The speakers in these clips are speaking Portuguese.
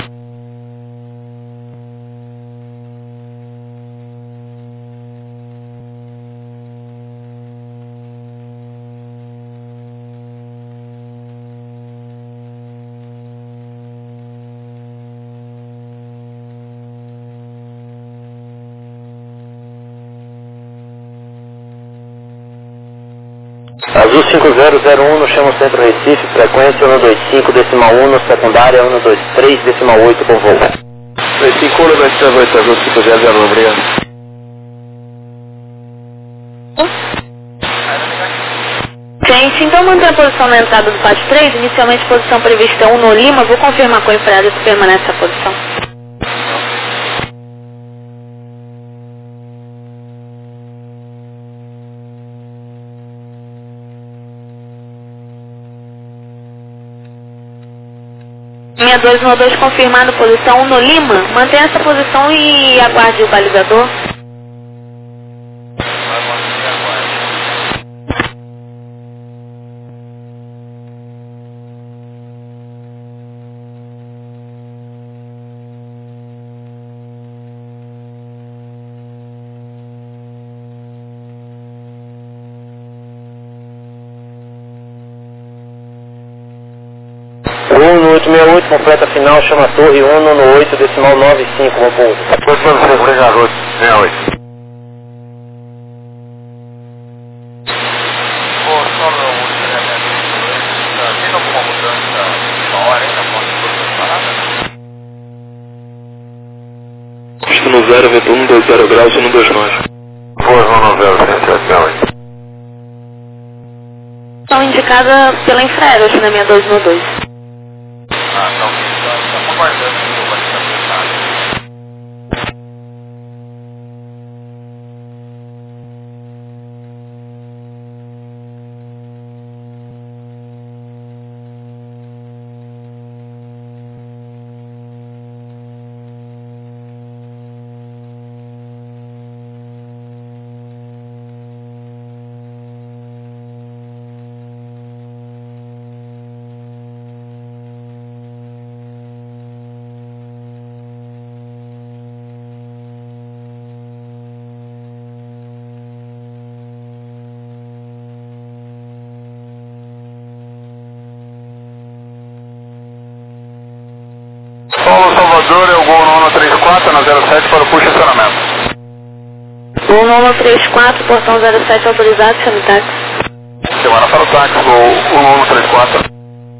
Azul 5001 no chão Centro Recife, frequência 125, decimal 1, secundária 123, decimal 8 por voo. 25, 123, Azul 5001, obrigado. Gente, então mantém a posição na entrada do pátio 3, inicialmente posição prevista 1 no Lima, vou confirmar com a empregada se permanece essa posição. Minha 292 confirmado, posição 1 no Lima, mantenha essa posição e aguarde o balizador. No 868, completa final, chama a torre 1 no 8, decimal 95, vou pouso. Posição de segurança, Azul 68. Tem alguma mudança na hora ainda após a parada? Custo no 0, vento 120 graus, 129. Posição no 0, 178. São indicada pela Infraero, na minha 292. Estamos aguardando que o balizador saia. Paulo Salvador, é o gol 934 na 07 para o push estacionamento. Gol 934, portão 07 autorizado, chame o táxi. Semana para o táxi, gol 934.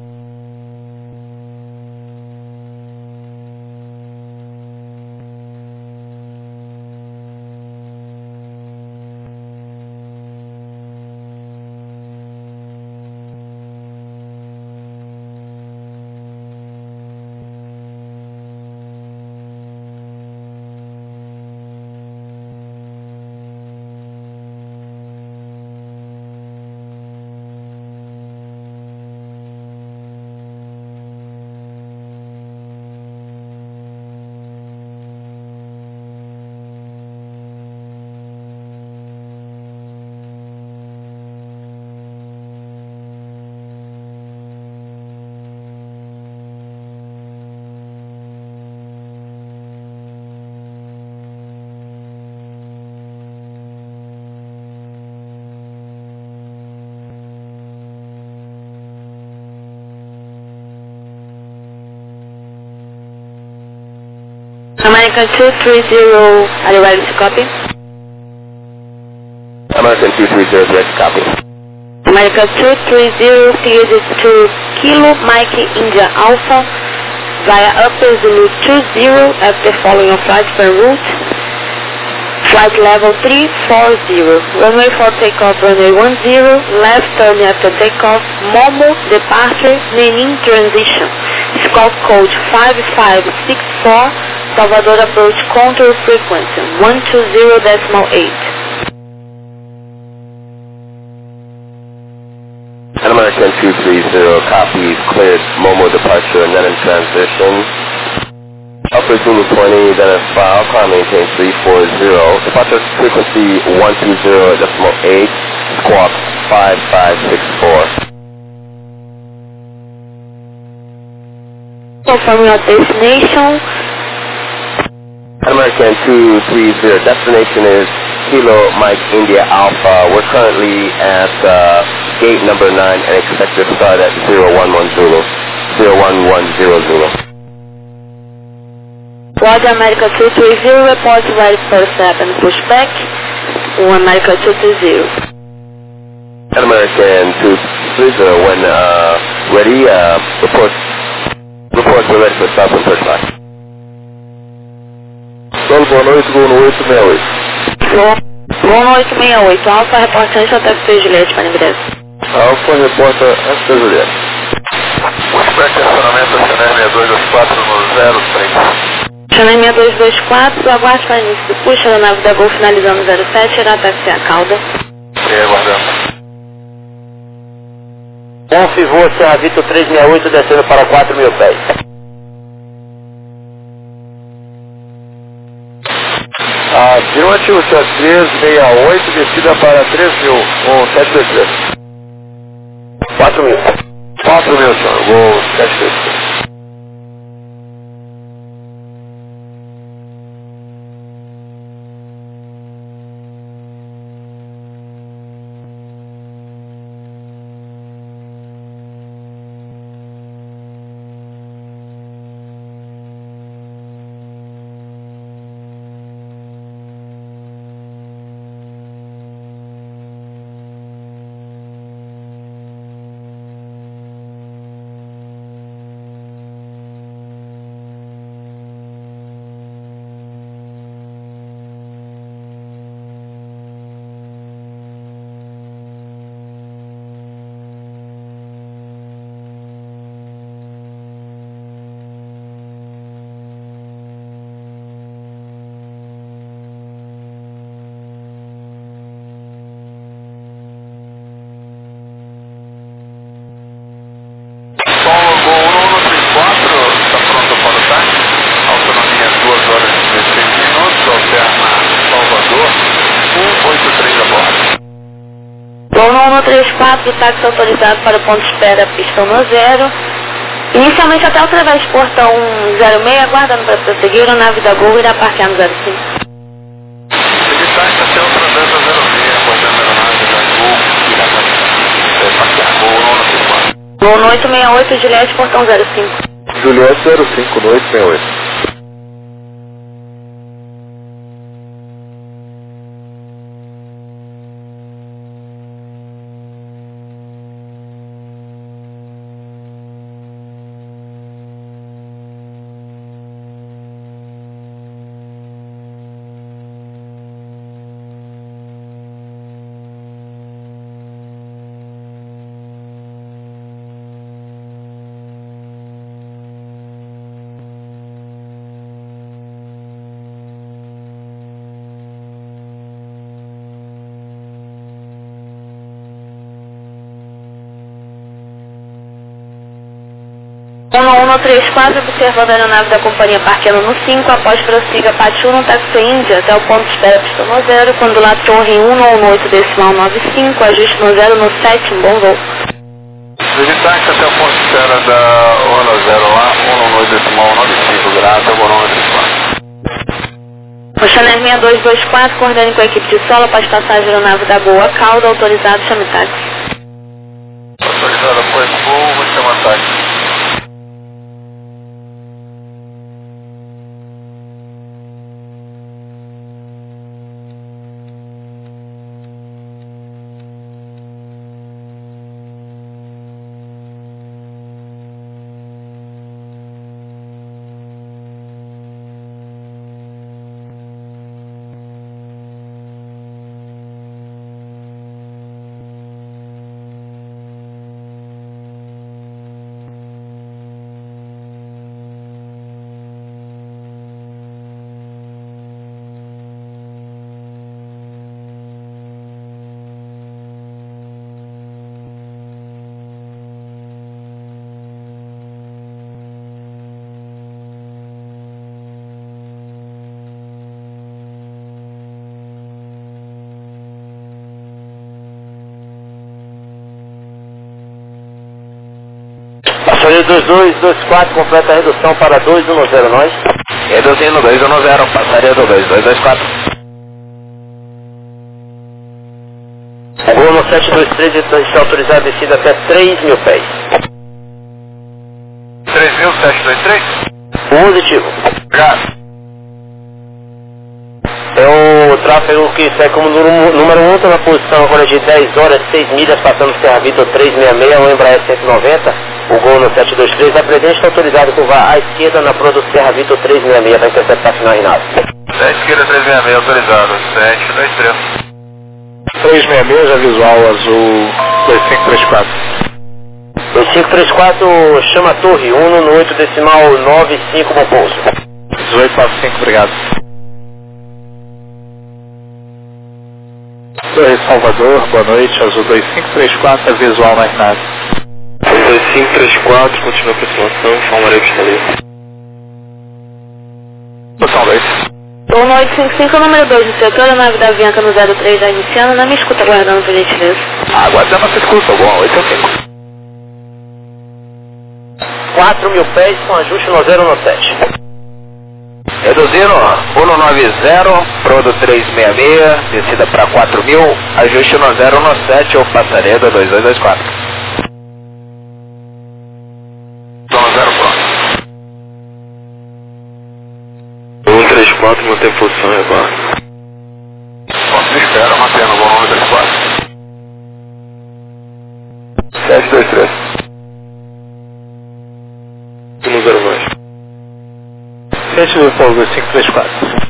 American 230, are you ready to copy? American 230, ready to copy. American 230, cleared to Kilo Mike India Alpha via Upper Zulu 20 after following your flight per route. Flight level 340, runway for takeoff, runway 10, left turn after takeoff, Momo departure, Nenin transition. Scope code 5564, Salvador approach contour frequency 120.8. American 230, copy, cleared, Momo departure, and then in transition. Upper Zulu 20, then at file, climb maintain 340, departure frequency 120.8, squawk 5564. Confirm your destination. American 230, destination is Kilo Mike India Alpha. We're currently at gate number 9 and expect to start at 011 Zulu. 01100 Zulu. Roger, America 230, report right first step and pushback. America 230. American 230, when ready, reports we're ready for stop and pushback. Sol, boa noite, Gol no 868. Gol no 868, Alfa, reportante ao TFC Juliette para Breve. Alfa, reporta FT Juliette. Pushback, acionamento, Chanel 6224 no 03. Chanel 6224, aguarde para início do push, a nave da Gol finalizando 07, irá TFC a cauda. Aguardando. Confirmou Serra Vitor 368 descendo para 4.000 pés. Afirmativo, 368, descida para 3.000, com 723. 4.000. 4.000, senhor, vou 723. Gol no 134, táxi autorizado para o ponto de espera, pistão no 0. Inicialmente até através do portão 06, aguardando para prosseguir, a nave da Gol irá parquear no 05. Táxi até o Travessa 06, aguardando a aeronave da Gol, irá parquear Gol no 134. Gol no 868, Juliette, portão 05. Juliette 05, no 868. Gol no 134, observando a aeronave da companhia parqueando no 5, após prossiga Pachu no táxi Índia até o ponto de espera pistão no 0, quando lá torre 198 decimal 95, ajuste no 0 no 7, bom voo. Táxi até o ponto de espera da Ono 0 lá, 198 decimal 95, grata, Borona 34. O Chanel 6224, coordenando com a equipe de solo, após passagem da aeronave da Gol a cauda, autorizado, chame táxi. Autorizado, foi Gol, vou chamar táxi. 72224, completa a redução para 210 nós. Reduzindo 210, passaria do 2224. O gol no 723 está autorizado a descida até 3.000 pés. 3.723? Positivo. Obrigado. É o tráfego que sai como número 1, está na posição agora de 10 horas, 6 milhas, passando o Serra Vitor 366, o Embraer 190. O gol no 723 da presente está autorizado a curvar à esquerda na prova do Serra Vitor 366 para interceptar final Renato. Da esquerda 366 autorizado, 723. 366 já visual azul 2534. 2534 chama a torre 1 no 8 decimal 95 bom pouso. 1895, obrigado. Torre Salvador, boa noite, azul 2534, visual na Renato. 2534, continua a aproximação, informarei para o Posição 2. Turno 855, número 2 do setor, a nave da Avianca no 03 já iniciando, não me escuta aguardando por gentileza. Aguardando a escuta, bom, 855. 4.000 pés com ajuste no 017. Reduzindo 190, Prodo 366, descida para 4.000, ajuste no 017, ou passaria do 2224. Zona 0 pronto. 134, mantém posição, rebarra. Posso espera, mantendo o bom 134. 723. No 0 mais. 7 do Paulo 2534.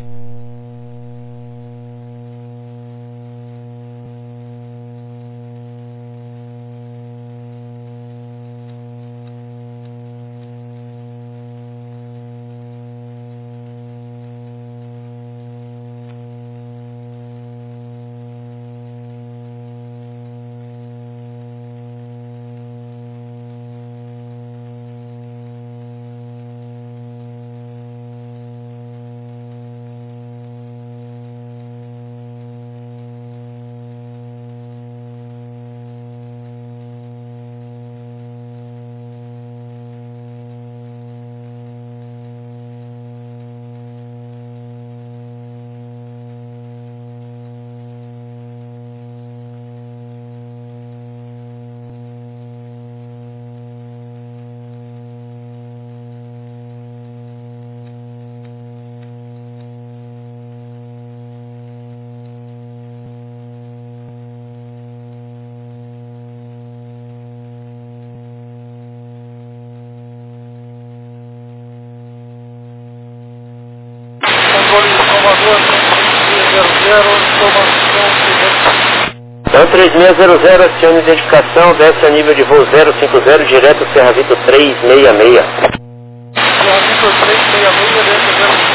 Então 3600, aciona identificação, desce a nível de voo 050, direto Serra Vitor 366. Serra Vitor 366, desce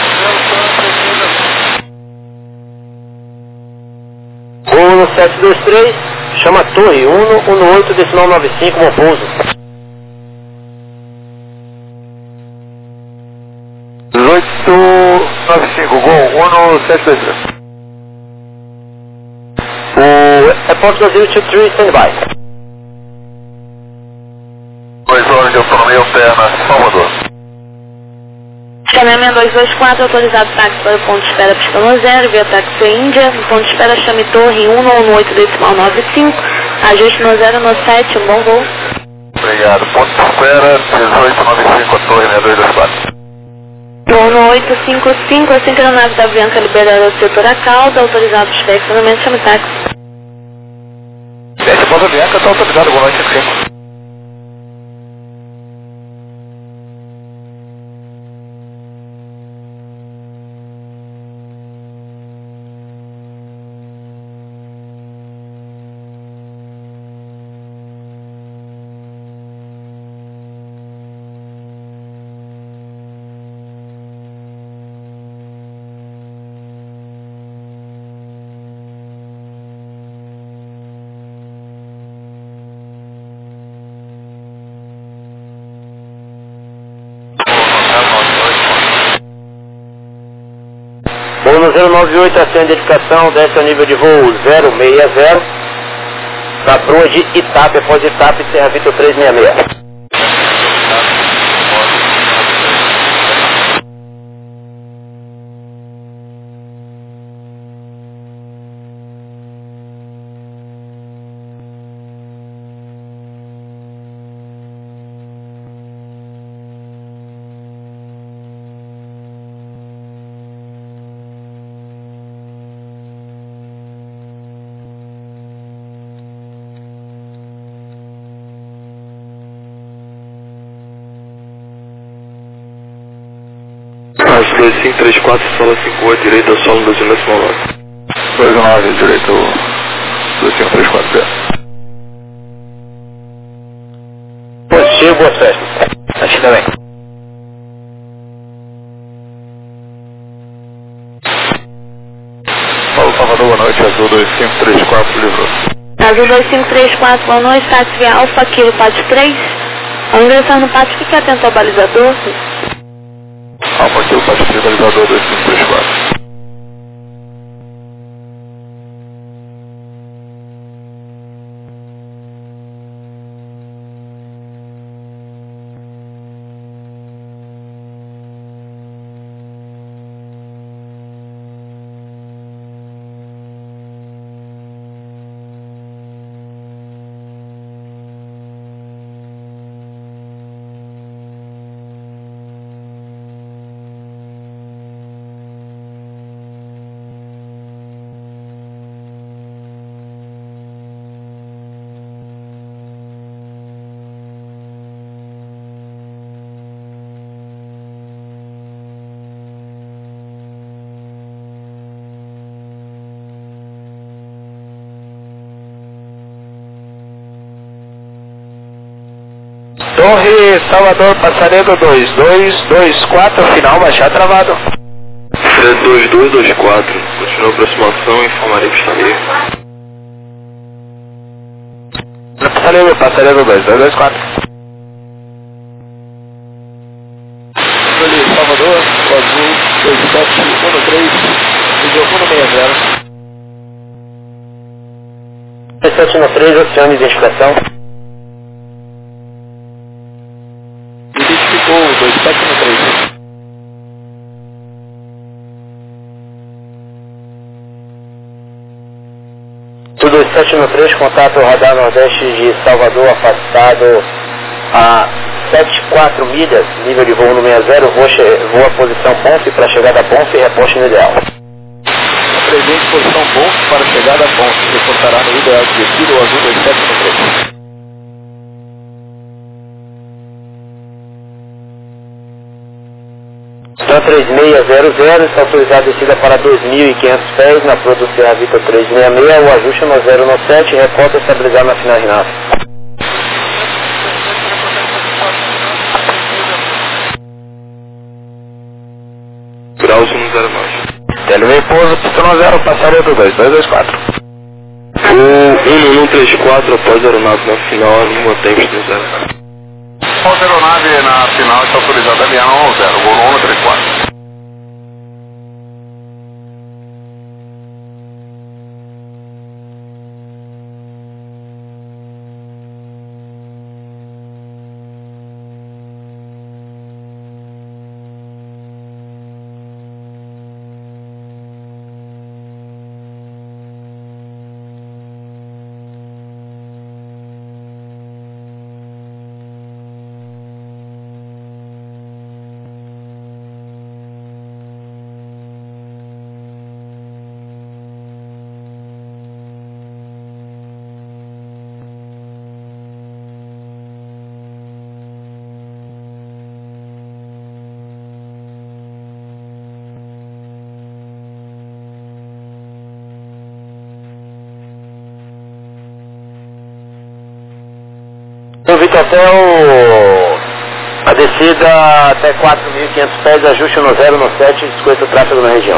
050, Gol no 723, chama a torre 1 no 8 decimal 95, bom pouso. 1895, gol 1723. O Airport Brasil 23, stand-by. 2 horas de autonomia alterna, Salvador. Caminhamento 224, autorizado táxi para o ponto de espera Piscano 0, via táxi Índia, no ponto de espera chame torre 1 no 8 decimal 95, ajuste no 017, bom voo. Obrigado, ponto de espera 1895, a torre 6224. Turno 855, assim que a nave da Avianca liberar o setor a cauda, autorizado os flexionamentos, chame táxi. Esse ponto de Avianca está autorizado, boa noite, 5. Voo no 098, aciona identificação, desce a nível de voo 060, na proa de Itape, após Itape, Serra Vitor 366. Traço 2534, solo 58, direita, solo 12,9. 29, direito 2534. Positivo, boas festas. Aqui também. Paulo Salvador, boa noite, azul 2534, livrou. Azul 2534, boa noite, táxi via Alfa, Kilo, pátio 3. Ao ingressar no pátio, fique atento ao balizador. Alfa, Kilo, pátio 3, balizador 2534. Torre Salvador, Passaredo 2224, final, baixar travado. Fred 2224, continua a aproximação, informarei que está livre. Passaredo 2224. Torre Salvador, azul 2713, vídeo 160. 2713, oceano de identificação. Identificou 2713. Tudo 2713, contato radar nordeste de Salvador, afastado a 74 milhas, nível de voo no 60, voa posição Bonf para chegada a Bonf e reposte no ideal. Presente posição Bonf para chegada a Bonf, reportará no ideal de destino azul 2713. Então 3600, está autorizada a descida para 2.500 pés na produção Vita 366, o ajuste no 097, reporta estabilizar na final Renato. Graus 109. Televei pouso, pistão 0, passaredo 2224. 1134 após aeronave na final, mantém pistão 0. Após aeronave na final, está autorizada a avião 0, voo 134. No Vita Hotel, a descida até 4.500 pés, ajuste no 097, desconheça o tráfego na região.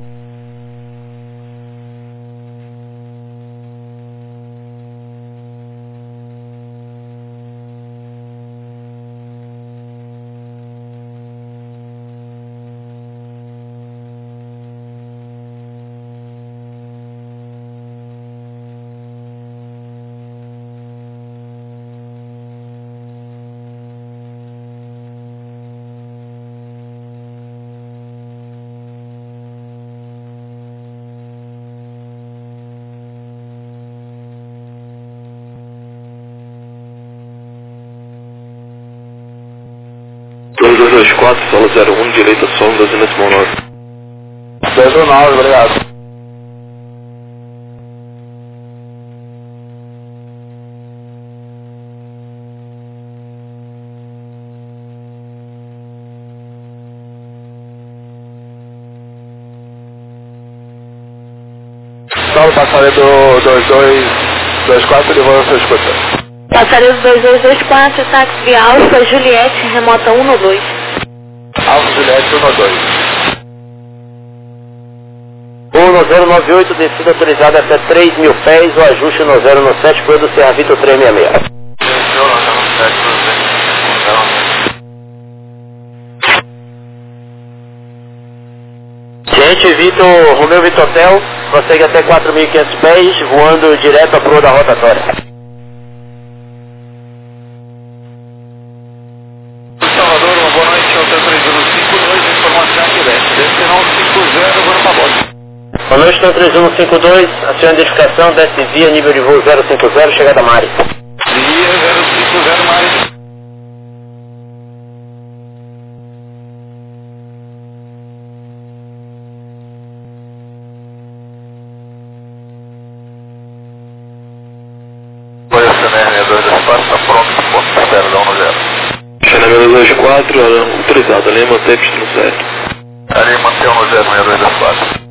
Torre 224, solo 01, direita, solo 12,9. 19, obrigado. Paulo, passarelo do 2224, levando sua escuta. Passaredo 2224, táxi via Alfa Juliette, remota 192. Alfa Juliette 192. 1098, descida autorizada até 3.000 pés, o ajuste no 017, foi do Serra Vitor 366. Gente, Vitor, Romeu Vitor Hotel, prossegue até 4.500 pés, voando direto à proa da rotatória. Salvador, uma boa noite, Hotel 3152, informação direta. Destinão 50, vou para bordo. Boa noite, Hotel 3152, a sua identificação, desce via, nível de voo 050, chegada Mari. Via 050, Mari. Oi, a CNR 224, está pronto, ponto de espera, dá 10. CNR 224, autorizado, ali mantém pista no 0. Ali mantém 10, 6224.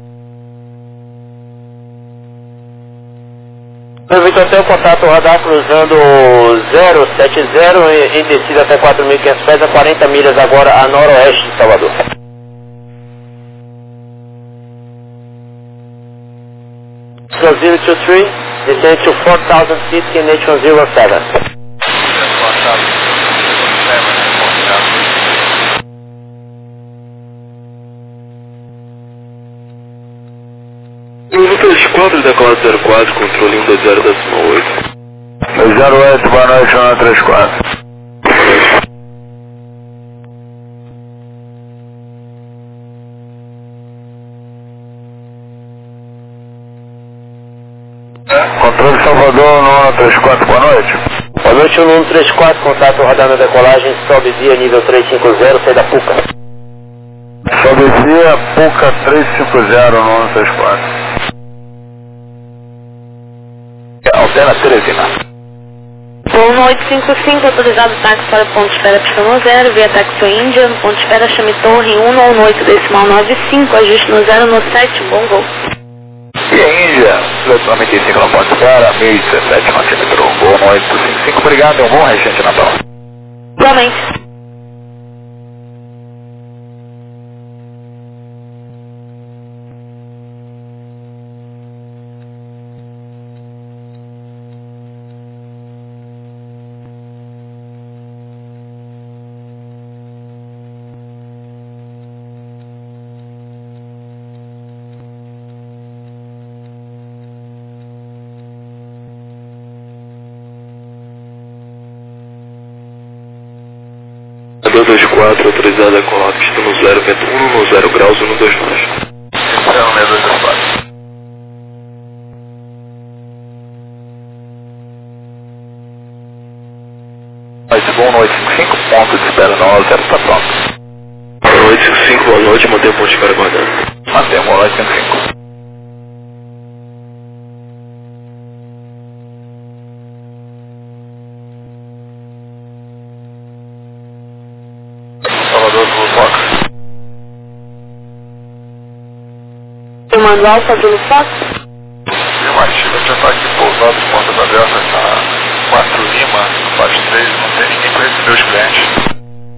Romeu Vitor Hotel, contato radar cruzando 070 em descida até 4.500 pés, a 40 milhas agora a noroeste de Salvador. So 023, descend to 4,000 feet in H107. No 34, decolado 04, controle 120,8. 08, boa noite, 134. Controle Salvador, 134, boa noite. Boa noite, 134, contato radar na decolagem, sobe via nível 350, sai da PUCA. Sobe via PUCA 350, 134. Altera Teresina. Voo 1855, autorizado táxi para ponto de espera pista no 0, via táxi Índia, no ponto de espera chame Torre 198, decimal 95, ajuste no 017, bom voo. E a Índia, 95 na ponte de espera, 1017 centímetro, voo 1855, obrigado e um bom restante de Natal. Igualmente. A 224, autorizada a colar pista no 0, vento 1 no 0 graus, 129. Então, 6224. Noite, bom noite, 55, ponto de espera no 0, está pronto. Boa noite, 55, boa noite, mantém o ponto de espera guardando. Mantém, boa noite, 55. Salvador, Zulu Fox. Comando Alfa Zulu Fox. Afirmativa, já está aqui pousado de Ponta da Delta, na 4 Lima, faz 3, não tem ninguém para receber os clientes.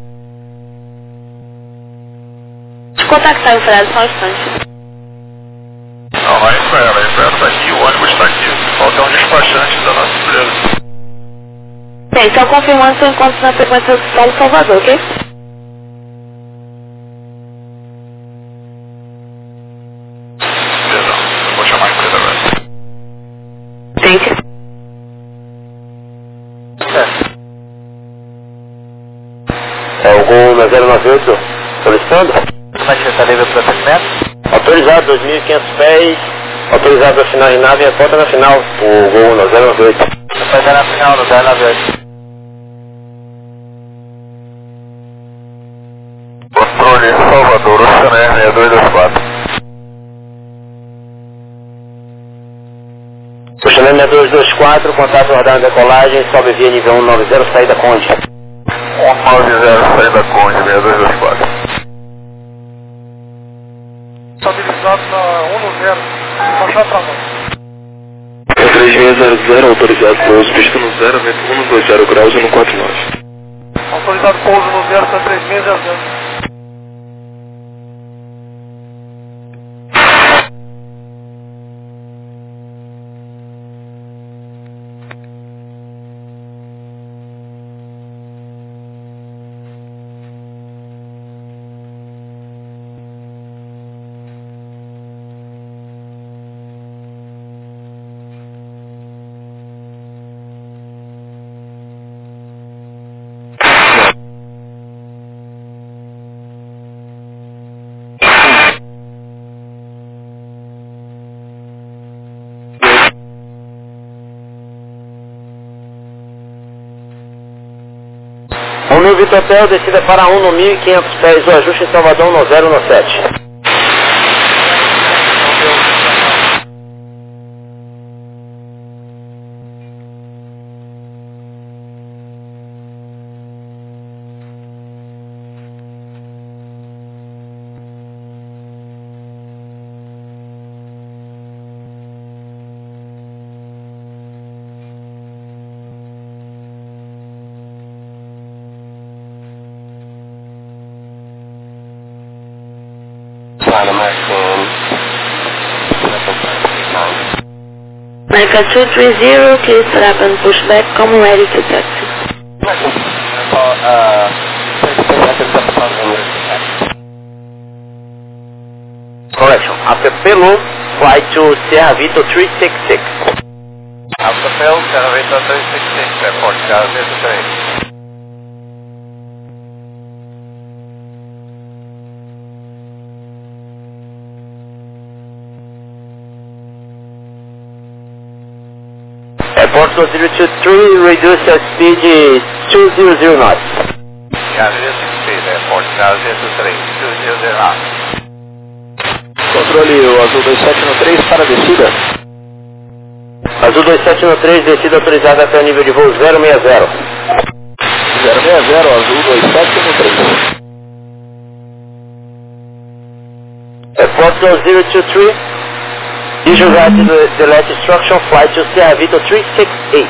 Te contactar em frase, só um instante. Não, não é Infraero, a Infraero está aqui, o ônibus está aqui. Falta um despachante da nossa empresa. Bem, então confirmando seu encontro na frequência do Solo Salvador, ok? Perdão, eu vou chamar a empresa agora. Thank you. É o gol na 098, solicitando? Como é que você está livre para atendimento? Autorizado 2.500 pés, autorizado a final em nave e a porta na final, o gol na 098. Você vai dar na final, no 098. Controle Salvador, Oceaner 6224. Oceaner 6224, contato radar na decolagem, sobe via nível 190, saída Conde. 190, saída Conde, 6224. Estabilizado na 1 no 0, baixar para nós. 200, autorizado pouso, pista no 0, vento 120 graus e no 49. Autorizado pouso no 0, Sun 3600. No Vitor Hotel, descida para 1 no 1.500 pés, o ajuste em Salvador no 017. America 230, clear strap and pushback, come ready to taxi. Correction. After Pelo, fly to Sierra Vito 366. After Pelo, Sierra Vito 366, airport Sierra Vito 3. Airport 023, reduce at speed 200 knots. Sierra Vito speed, airport Sierra Vito 3, 200 knots. Controle o Azul 27 no 3 para descida. Azul 27 no 3, descida autorizada até o nível de voo 060. 060, Azul 27 no 3. Airport 023, disregard the last instruction, fly to Sierra Vito 368.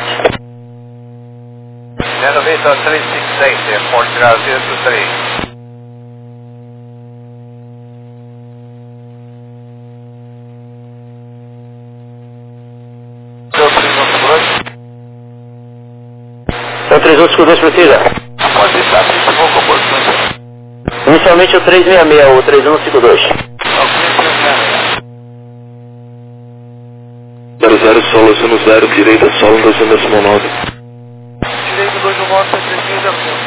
Sierra Vito 368, airport Sierra Vito 3. Então 3152 precisa. Pode estar, se for composição. Inicialmente o 366, o 3152. 00 solo, zero 0, direita solo, 219. Direito 219, 315.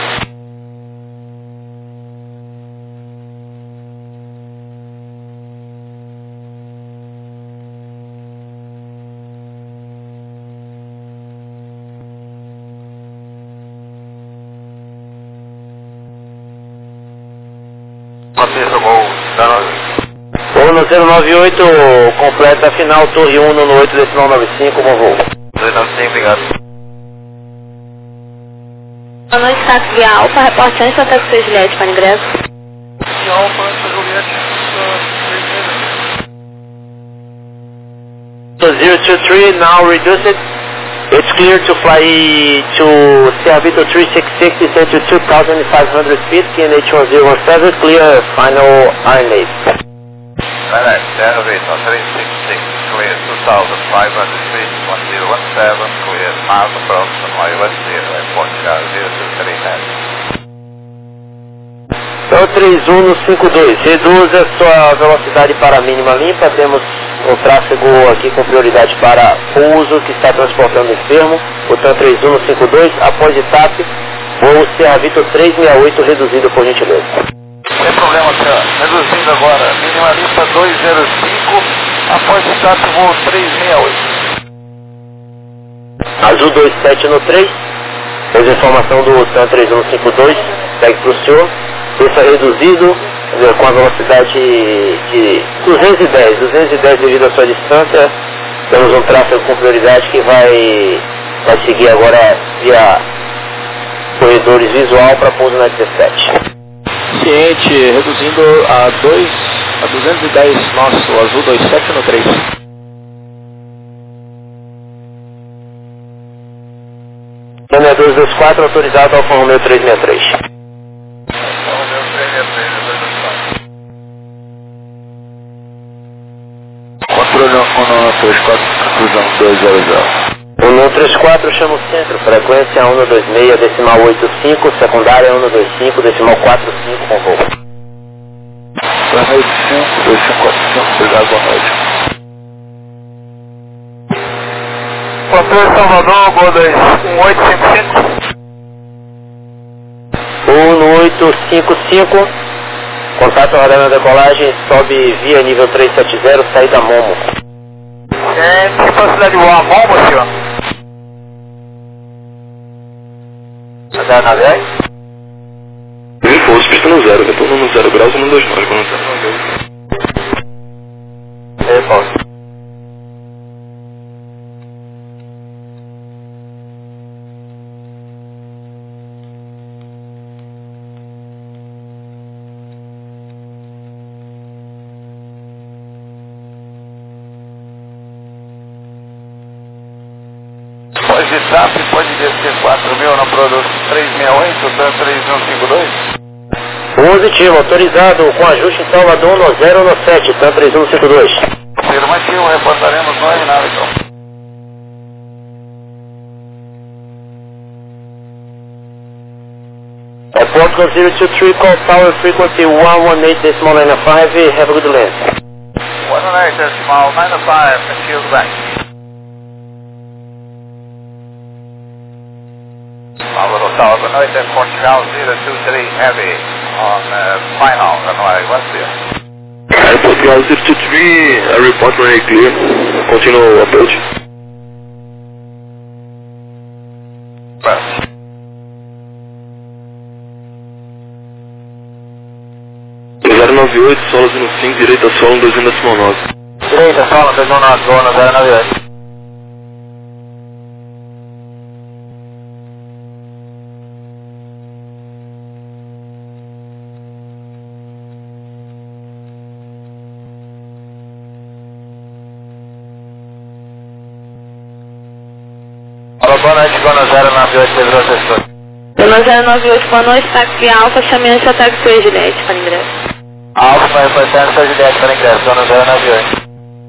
Manteza voo Voo no 098, completa final, torre 1 no 8 decimal 95, bom voo. 295, obrigado. Boa noite, táxi via Alfa, reporte antes até que seja Juliette para ingresso. E Alfa, Juliette, 023, now reduce it. It's clear to fly to Sierra Vito 366, descend to 2,500 feet, QNH 1017, clear final RNA. Alright, Sierra Vito 366, clear 2,500 feet, 1017, clear miles approach from West Zero, airport Sierra Vito 239. Então 3152, reduza sua velocidade para a mínima limpa, temos o tráfego aqui com prioridade para pouso que está transportando enfermo, o TAN 3152, após etapa, voo Sierra Vito 368 reduzido por gentileza. Sem problema, senhor. Reduzindo agora, mínima limpa 205, após etapa voo 368. Azul 27 no 3, temos informação do TAN 3152, segue para o senhor. Isso é reduzido com a velocidade de 210 devido à sua distância. Temos um tráfego com prioridade que vai seguir agora via corredores visual para pouso na 17. Ciente, reduzindo a 210 nosso, Azul 27 no 3. 224, autorizado Alfa Romeo 363. Alfa Romeo 363, 224. Controle 1934, cruzão 200. 1134, chama o centro, frequência 126, decimal 85, secundária 125, decimal 45, com voo. 285, 2545, obrigado, boa noite. Controle Salvador, Gol 1855. 1855, contato radar na decolagem, sobe via nível 370, saída Momo. Que facilidade voar Momo, senhor? Radar na viagem? Impulso, pista no 0, retorno no 0 graus e no 29, quando está no 0. Repouso. Pode de TAP, pode descer 4.000 no produto 368, TAM 3152. Positivo, autorizado com ajuste em Salvador no 017, TAM 3152. Afirmativo, reportaremos no aeronave então. Airport 023, call tower frequency 118.95, have a good land. 118.95, shield back. Salvador Tower, good night, and Portugal 023 heavy on final runway 10. Portugal 023, I report runway clear, continue approach. Press. Zero 98, solo 05, direita solo 2,9. Direita solo 219, gol no 098. Boa noite, Gol no 098, Pedro Assessor. Pelo 098, boa noite, táxi Alfa, chame antes a táxi Juliette para ingresso. Alfa vai reportar essa Juliette para ingresso, Gol no 098.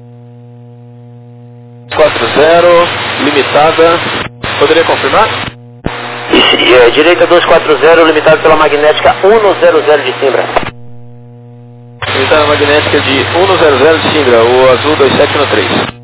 40, limitada. Poderia confirmar? Direita 240, limitado pela magnética 100 de Simbra. Limitada magnética de 100 de Simbra, o azul 2713.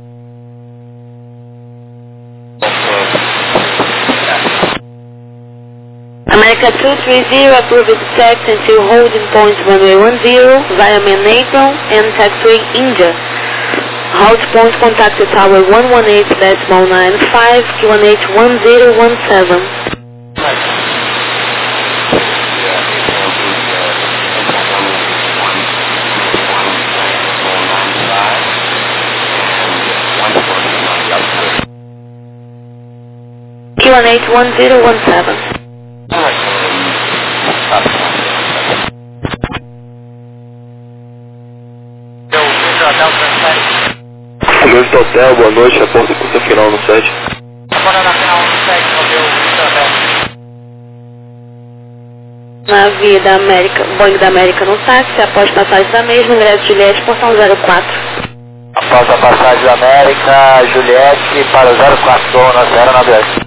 America 230, approved tax until holding point runway 10 via main apron and taxiway India. Hold point contacted tower 118.95, QNH 1017. QNH 1017. Momento hotel, boa noite, reporta curta final no 7. Agora na final no 7, Navio da América, Boeing da América no táxi, após passagem da mesma, ingresso Juliette, portão 04. Após a passagem da América, Juliette para o 04, Gol no 098.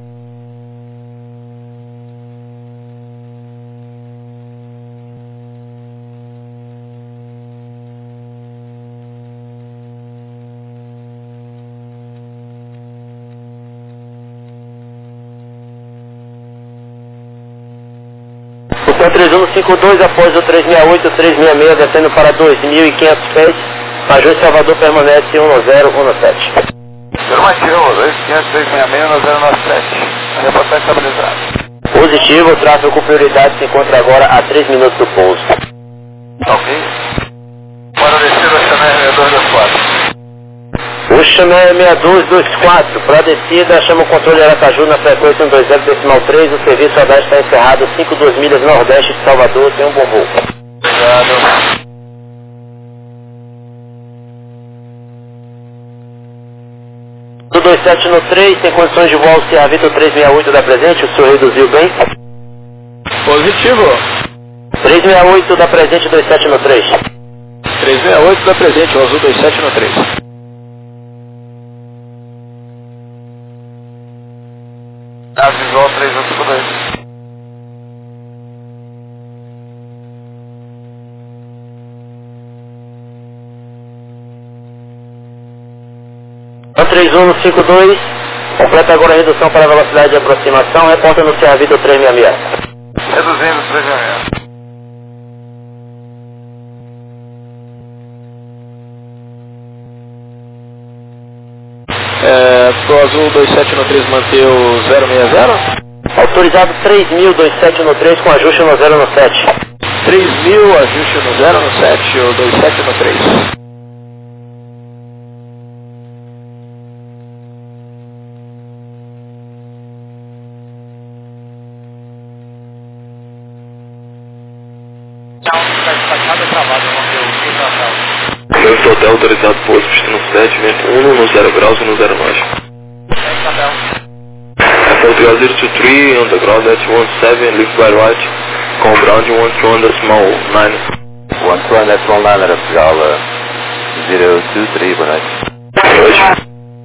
O 3152, após o 368, 366, descendo para 2.500 pés. Ajuste Salvador permanece 1017. Afirmativo, 2500, 366 no 097. Reportagem estabilizada. Positivo, o tráfego com prioridade se encontra agora a 3 minutos do pouso. Ok. Para descer o Chanel 6224. O Chanel 6224, para a descida, chama o controle Aracaju na frequência 120.3, o serviço radar está encerrado 52 milhas nordeste de Salvador, tem um bom voo. Obrigado. 27 no 3, tem condições de voar o Sierra Vitor 368 da presente, o senhor reduziu bem? Positivo. 368 da presente, 27 no 3. 368 da presente, o azul 27 no 3. Avisou 3152. A 3152, completa agora a redução para a velocidade de aproximação, reporta no Sierra Vitor 366. Reduzindo 366. Pro azul 27 no 3 manter o 060. Autorizado 3.000, 27 no 3 com ajuste no 0 no 7. 3.000, ajuste no 0 no 7, o 27 no 3. Meu hotel autorizado posto destino 7, vento 1 no 0 graus e no 0 nós. Hotel 023 on the ground at 17, lift by right, com ground 121 decimal 9. 121 decimal 9, Portugal 023, boa noite. Boa noite.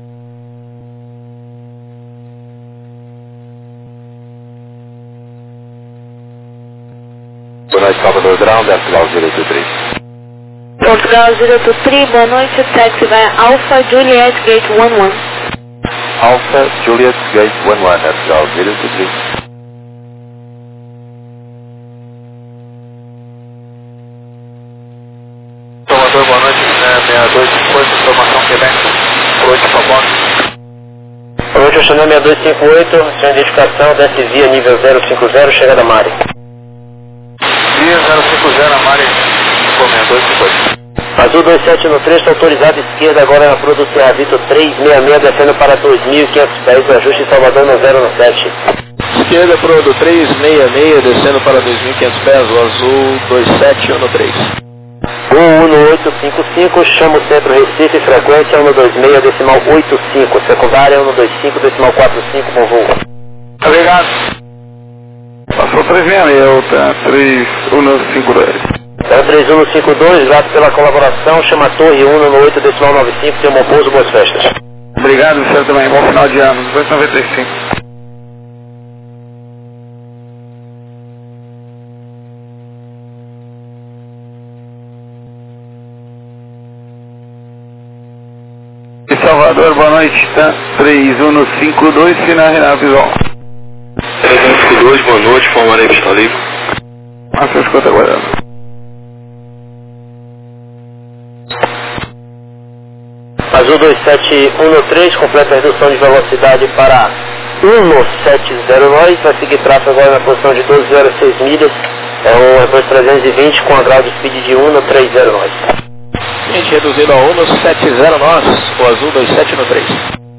Boa noite, Salvador Ground, Portugal 023. Portugal 023, boa noite, o táxi vai Alpha Juliet Gate 11. Alpha Juliet Gate 11, Portugal 023. Salvador, boa noite, 6258, informação Quebec. Boa noite, Fabão. Boa noite, Oxanã 6258, sem identificação, desce via nível 050, chegada a Mari. Via 050, Mari, 6258. Azul 27 no 3, está autorizado esquerda agora na Pro do Sierra Vitor 366, descendo para 2.500 pés, o ajuste em Salvador no 0 no 7. Esquerda pro do 366, descendo para 2.500 pés, o azul 27 no 3. 11855, chama o centro Recife, frequência 126, decimal 85, secundária 125, decimal 45, com voo. Obrigado. Passou 366, tá? 3152. É o 3152, grato pela colaboração, chama a torre 118, decimal 95, tem um bom pouso, boas festas. Obrigado, senhor também. Bom final de ano. 295. E Salvador, boa noite, tá? 3152, final Renato Visual. 3152, boa noite, formarei que está livre. Nossa, escuta aguardando. Azul 2713, completa a redução de velocidade para 170 nós, vai seguir tráfego agora na posição de 12,06 milhas, é um Airbus 320 com a grau de speed de 1 no 30 nós. Gente, reduzido a 1 no 70 nós, o azul 27 no 3.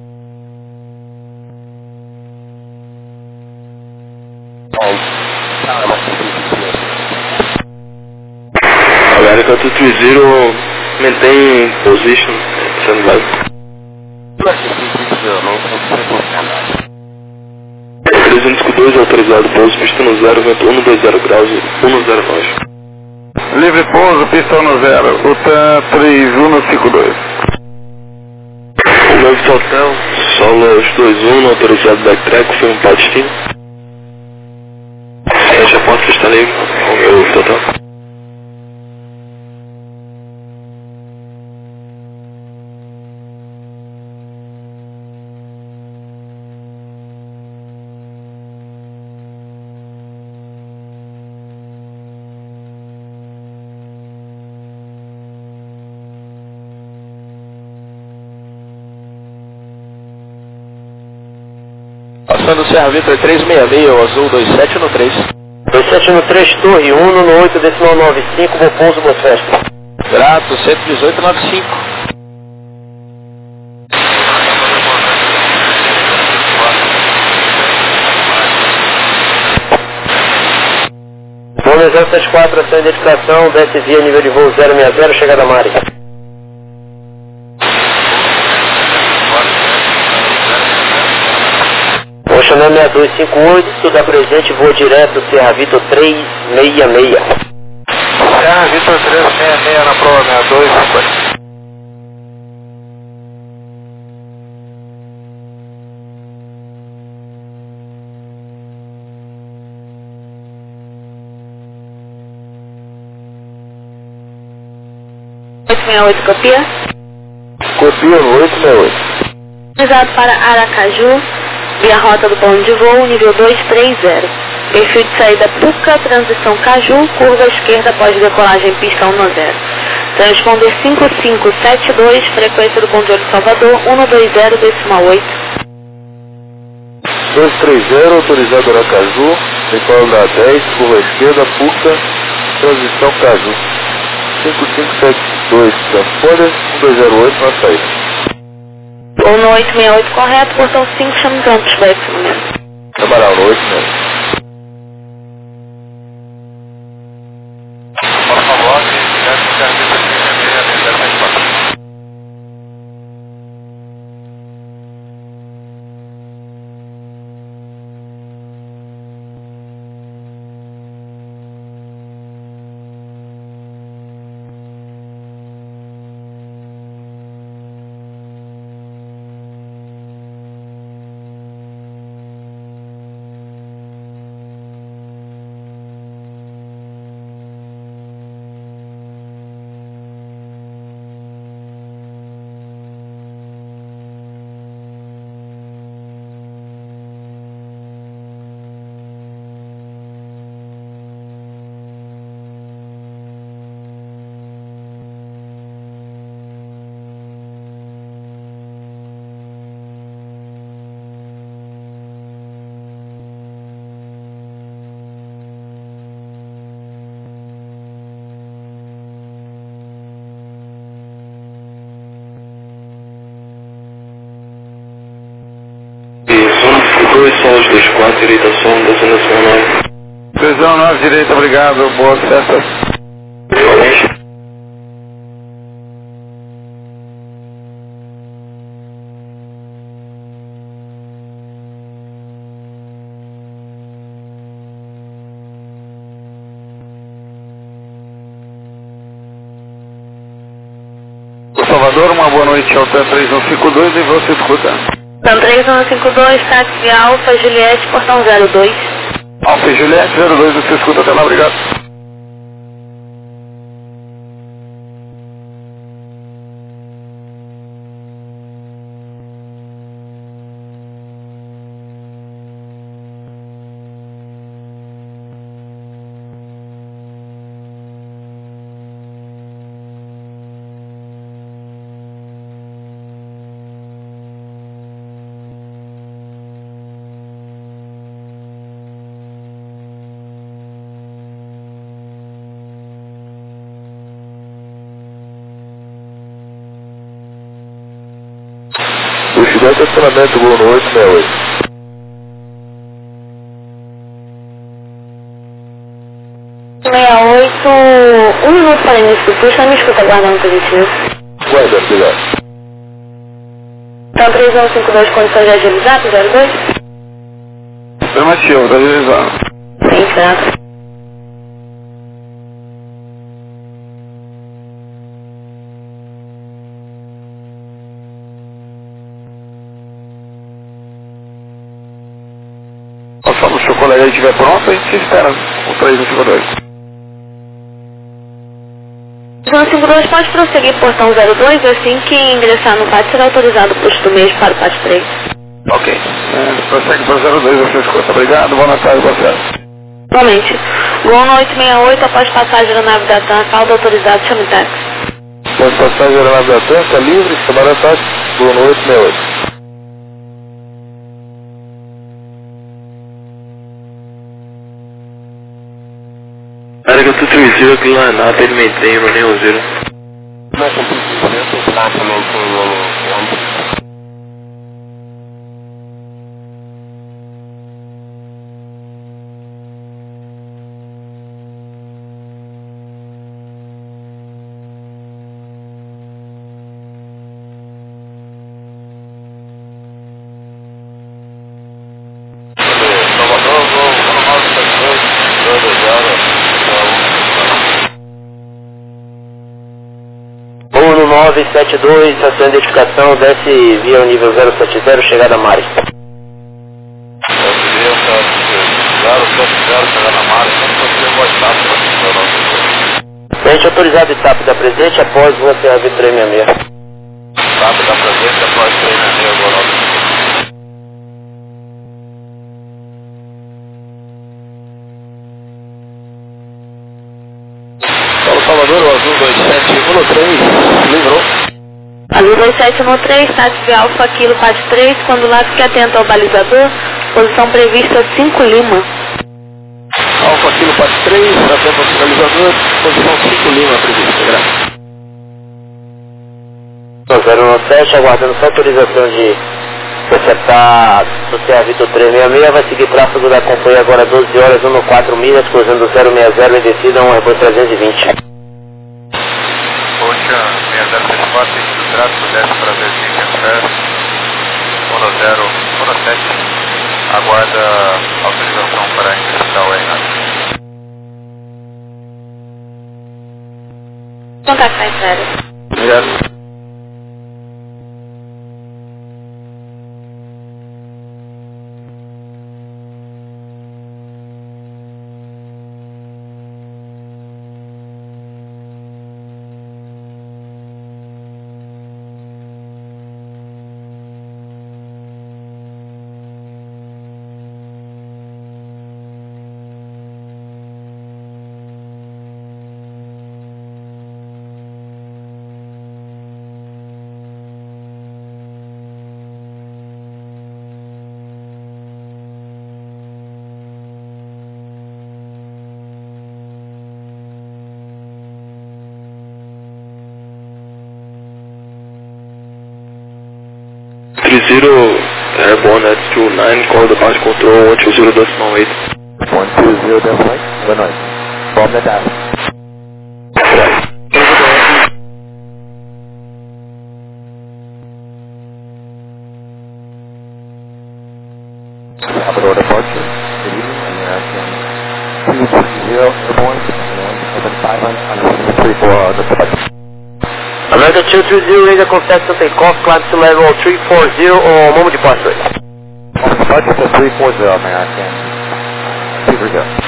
America 230, maintain position, send live. 352 autorizado pouso, pista no 0, vento 120 graus, 10 nós. Livre pouso, pista no 0, UTA 3152. O novo hotel, solo 21, autorizado backtrack, filme para destino. Fecha a porta que está livre, o meu total. Passando o Sierra Vitor 366, o azul 27 no 3. 27 no 3, torre 1 no 8, decimal 95, bom pouso, boas festas. Grato, 11895. Bom 074, ação de identificação, desce via nível de voo 060, chegada a Mari. Fernando 6258, da presente, voo direto, Serra Vitor 366. Serra Vitor 366 na prova 6250. Copia. Copia no 868. Organizado para Aracaju, via rota do plano de voo, nível 230. Perfil de saída Puca, transição Caju, curva esquerda após decolagem pista 10. Transponder 5572, frequência do controle Salvador, 120, decimal 8. 230, autorizado Aracaju, decola da 10, curva esquerda, Puca, transição Caju. 5572, transponder, 1208 na saída. Ou no 868 correto, portão 5, chame Campos, vai esse momento. Camarão, no 868. Por favor, Serra Vitor 366. Solos 24, direita som, 219. 219, direita, obrigado, boas festas. Igualmente. Salvador, uma boa noite, Altan 3152 e você escuta. Então 3152, táxi Alfa Juliette, portão 02. Alfa Juliette 02, você escuta, até lá, obrigado. O chegou estacionamento, gol no 868. Um minuto para início do puxa, me escuta aguardando positivo. Guarda, obrigado. Então 3152, condições de agilizar, 02? Afirmativo, tá agilizando. Sim, certo. Nós falamos, se o colega estiver pronto, a gente espera o 3152. 3152 pode prosseguir portão 02, assim que ingressar no pátio será autorizado o custo do mês para o pátio 3. Ok. Prossegue para 02, você escuta. Obrigado, boa tarde, boa tarde. Igualmente, Gol no 868, após passagem da nave da TAM, saldo autorizado, chame táxi. Após passagem da nave da TAM, está livre, camarada táxi, gol no 868. Arigato 30, climb up and maintain runway 0. 1972, a sua identificação, desce via o nível 070, chegada a Mares. 070, chegada a Mares, vamos fazer o WhatsApp para o nosso. Frente autorizado etapa da presente após rua CAV 366. Etapa da presente após 366, agora. Salvador, o azul 2713, livrou. Azul 2713, status de Alfa, Kilo, Pat 3, quando lá fique atento ao balizador, posição prevista 5 Lima. Alfa, Kilo, Pat 3, atento ao sinalizador, posição 5 Lima prevista, graças. 017, aguardando sua autorização de interceptar o CA Vitor 366, vai seguir tráfego da companhia agora 12 horas, 14 milhas, cruzando 060 em descida, um Airbus 320. Ocean 6034, seguindo o tráfego, desce para Virginia First, 1017, aguarda autorização para interceptar o RNAV. Contactar em sério. Obrigado. Airborne at 29, call the base control 120.8. 120.8, boa noite. Bomb the dial. Salvador departure, good evening, American 230 Airborne, and open 500 on the 34 on the departure. American 230, radar contact to take off, climb to level 340 or moment departure. On departure to 340, American 230.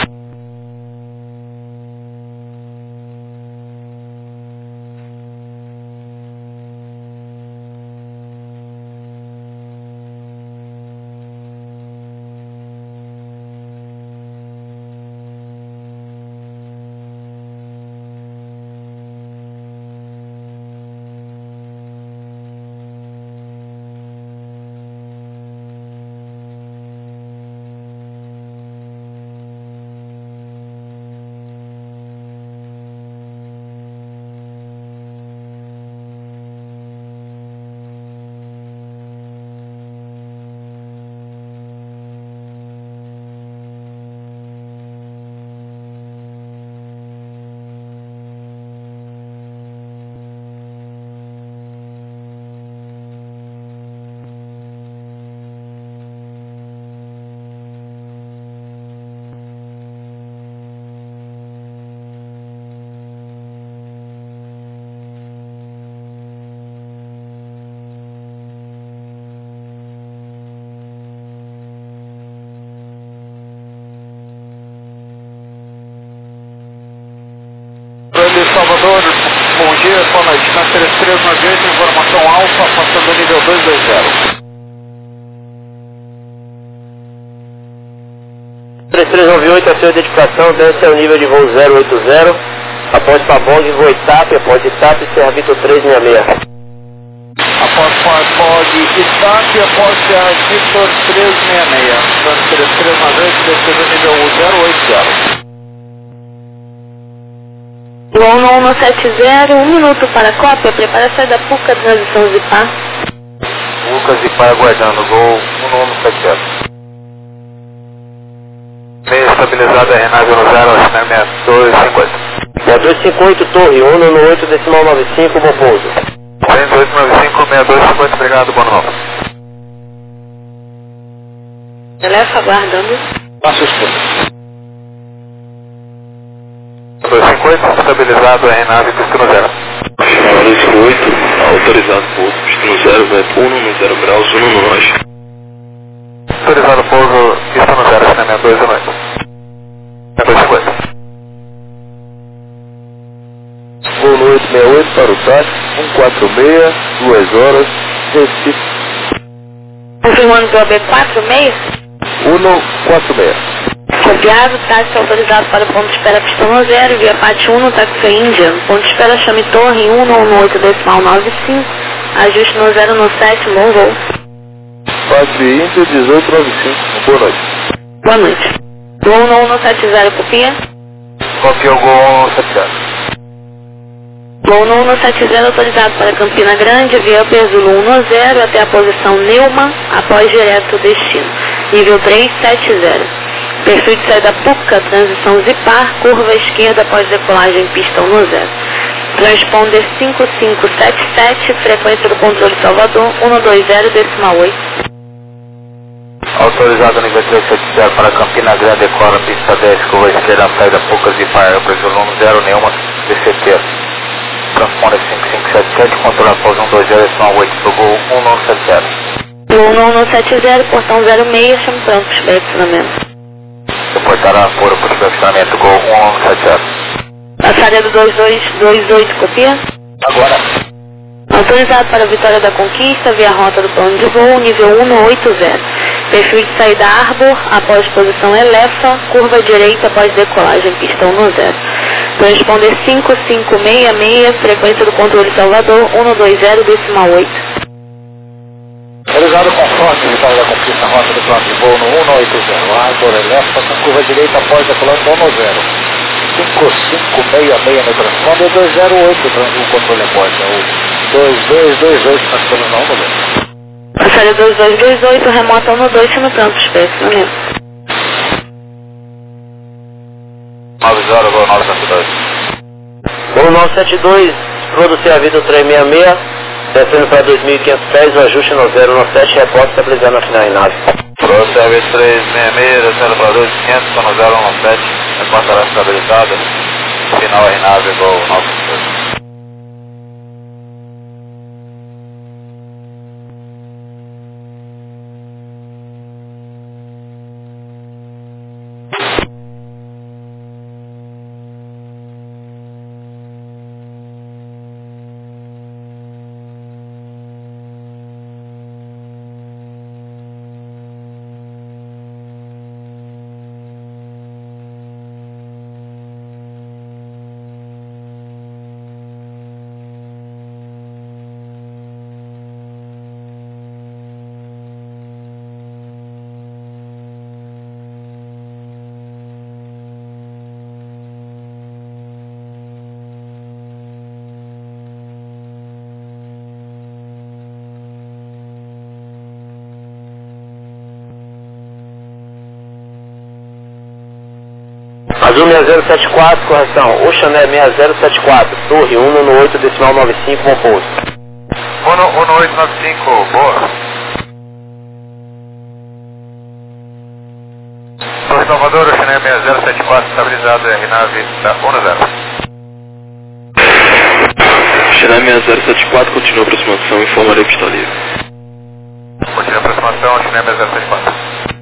Salvador, bom dia, boa noite. Na 3398, informação alfa, passando o nível 220. 3398, a sua identificação, desce ao nível de voo 080, após Pabong, voo TAP, após TAP, Serra Vitor 366. Após Pabong e TAP, após Serra Vitor 366. Então, 3398, descendo o nível 080. Gol 1170, 1 minuto para a cópia, prepara a saída PUCA, transição Zipar. PUCA Zipar aguardando, Gol 1170. Meia estabilizada, RNAV no 0, assinar 6250. 6258, torre, 198, decimal 95, bom pouso. 10895, 6250, obrigado, bom novo. Eleva aguardando. Passo os pontos. 250, estabilizado, RNAV, pisca no 0. Final 28. Autorizado pouso, pista no 0, vento 1 no 0 graus, 1 no norte. Autorizado pouso, pista no 0, cinemento 2 da noite. 250. Voo no 868 para o TAC, 146, 2 horas, Recife. Confirmando para o AB46. 146. Copiado, táxi autorizado para o ponto de espera pista no 0, via parte 1 no táxi Índia. Ponto de espera chame torre 198,95. Ajuste no 0 no 7, bom voo. Parte Índia 1895. Boa noite. Boa noite. Voo no 170, copia. Copia o Gol 70. Voo no 170 autorizado para Campina Grande, via Upper Zulu 10 até a posição Neumann, após direto destino. Nível 370. Perfil de saída Puca, transição Zipar, curva esquerda após decolagem pista 10. Transponder 5577, frequência do controle Salvador 120,8. Autorizado nível 370 para Campina Grande, decola pista 10, curva esquerda, saída Puca Zipar, Upper Zulu 10, Neumann, DCT. Transponder 5577, controle após 120,8 do Gol 1970. Voo no 170, portão 06, chame pronto, estacionamento. Reportará por estacionamento Gol 1970. Passaria do 2228, copia. Agora. Autorizado para a Vitória da Conquista, via rota do plano de voo, nível 180. Perfil de saída Arbor, após posição Elefa, curva direita após decolagem, pista 10. Transponder 5566, frequência do controle Salvador, 120,8. Autorizado conforme Vitória da Conquista, rota do plano de voo no 180. Arbor Elefa, com curva direita após decolagem 10. 5566 no transponder, 208 o controle a bordo. 2228 na segunda não, beleza. Passaria 2228, remota 12 no pronto, estacionamento. 9 horas, Gol 972. Gol 972, produzir a vida 366, descendo para 2.500 pés, o ajuste no 017, repórter estabilizando a final em nave. Produzir a vida 366, descendo para 2.500, no 017, repórter estará estabilizada, final em nave, Gol 972. Azul 6074, correção. Oxané 6074, torre 1 no 8,95, bom pouso. 1895, boa. Torre Salvador, Oxané 6074, estabilizado, R-Nave, tá 10. Oxané 6074, continua a aproximação, informarei pista livre. Continua a aproximação, Oxané 6074.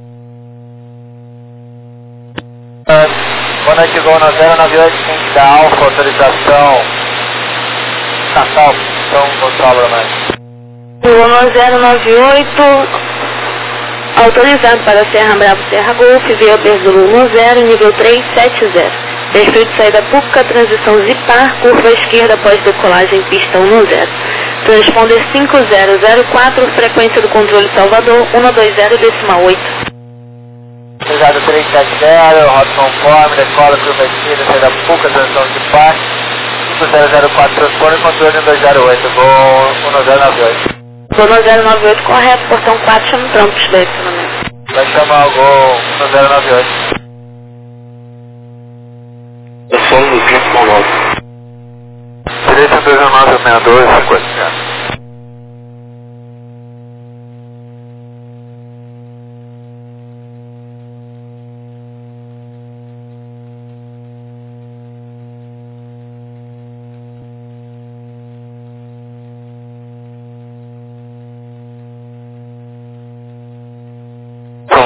Boa noite, Gol 098, da Alfa, autorização Natal, São Gonçalo, Romano. Voo 098, autorizado para Serra Bravo, Serra Golf, via Berzulu 10, nível 370. Perfil de saída Puca, transição Zipar, curva esquerda após decolagem, pista 10. Transponder 5004, frequência do controle Salvador, 120,8. Autorizado 370, rota conforme, decola, curva esquerda, saída Puca, transição Zipar, 5004, transponder, controle 208, Gol 1098. Voo 098, correto, portão 4, chama pronto, estacionamento. Vai chamar o Gol 1098. É só no 599. Direita 21962, 50.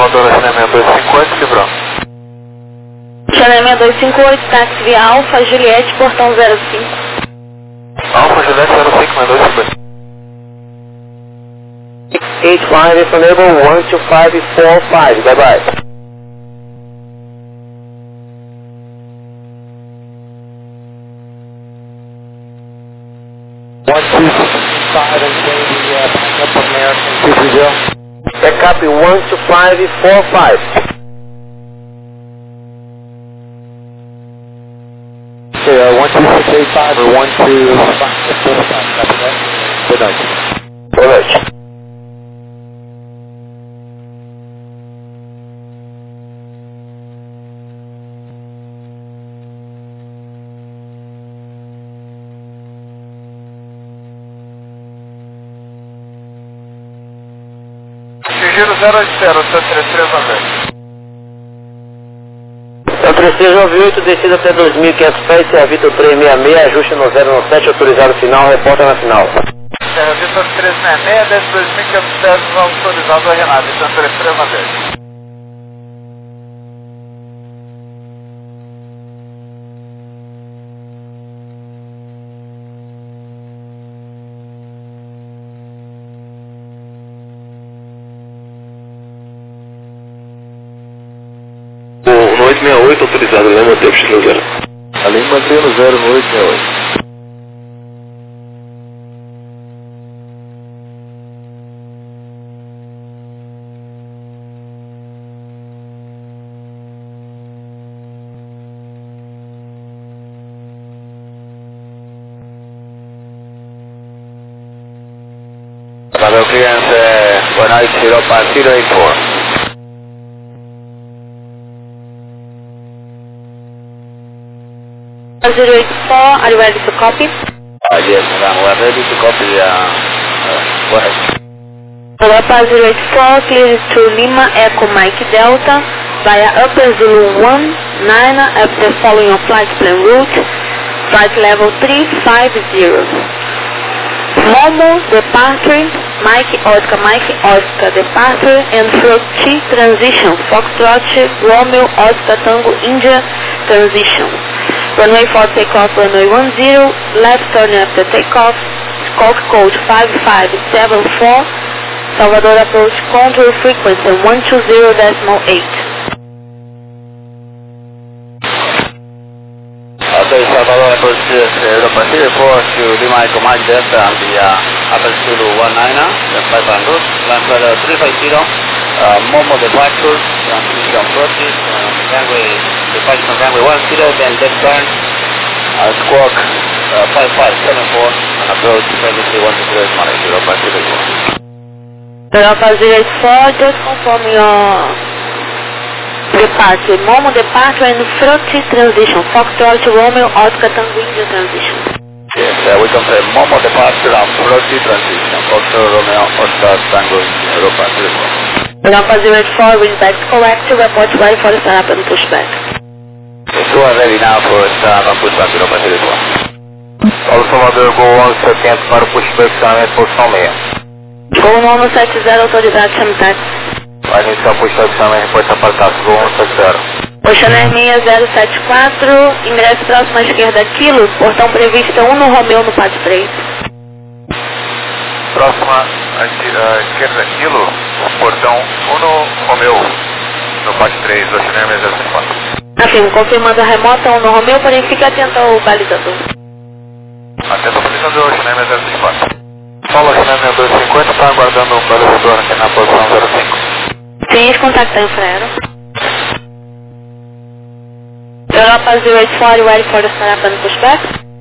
Salvador, China 6258, Fibrão. China 6258, táxi via Alfa, Juliette, portão 05. Alfa, Juliette 056250. 85 is enable 12545, bye bye. Backup 12545. Okay, 12685 or 12545, copy that? Good night. Boa noite. Giro 080, 133 398, descida até 2.500 pés, Vitor 366, ajuste no 097, autorizado final, reporta na final. Vitor 366, desce 2.500 pés, autorizado a Renata, 133 No 868 autorizado, né? Manteve o estilo 0. Além de manter no 0 no 868. Pavel clearance, One Night 0.084. 084, are you ready to copy? Yes, madam, we are ready to copy. Go ahead. Europa 084, clear to Lima, Echo Mike Delta, via Upper Zulu 19, after following your flight plan route, flight level 350. Momo, departure, Mike Oscar, departure, and through T, transition, Foxtrot, Romeo, Oscar, Tango, India, transition. Runway 4 takeoff, runway 10, left turn after takeoff, squawk code 5574, Salvador approach control frequency 120.8. Okay, Salvador approach Europa 04 to Lima Echo Mike Delta and the Upper Zulu 19, then 500, land flight 350, Momo departure, transition approaches, runway, departure from runway 10, then left turn, squawk 5574, and approach frequency 120 miles, Europa 04. Europa 084, just confirm your departure, Momo departure and through T transition, Foxtrot, Romeo, Oscar, Tango, India transition. Yes, we confirm Momo departure and through T transition, Foxtrot, Romeo, Oscar, Tango, India, Europa 04. Europa 084, respect correct, report ready for the startup and pushback. Yes, we are ready now for startup and pushback, Europa 04. Also, Salvador, go 170 para o pushback, também posição 6. Gol 970, autoridade Chamtax. Vai iniciar o pushback, também reporta para taxa, go 170. Oceaner 6074, ingresso próximo à esquerda, quilo, portão previsto 1 no Romeu no PAD 3. Próxima à esquerda, quilo, portão 1 no Romeu, no PAD 3, Oceaner 6074. Afirmo, confirmando a remota 1 no Romeu, porém fique atento ao balizador. Atento ao balizador, Oceaner 6074. Fala, Oceaner 250, está aguardando um balizador aqui na posição 05. Sim, contactar infraero. Europa 084, ready for the startup and pushback.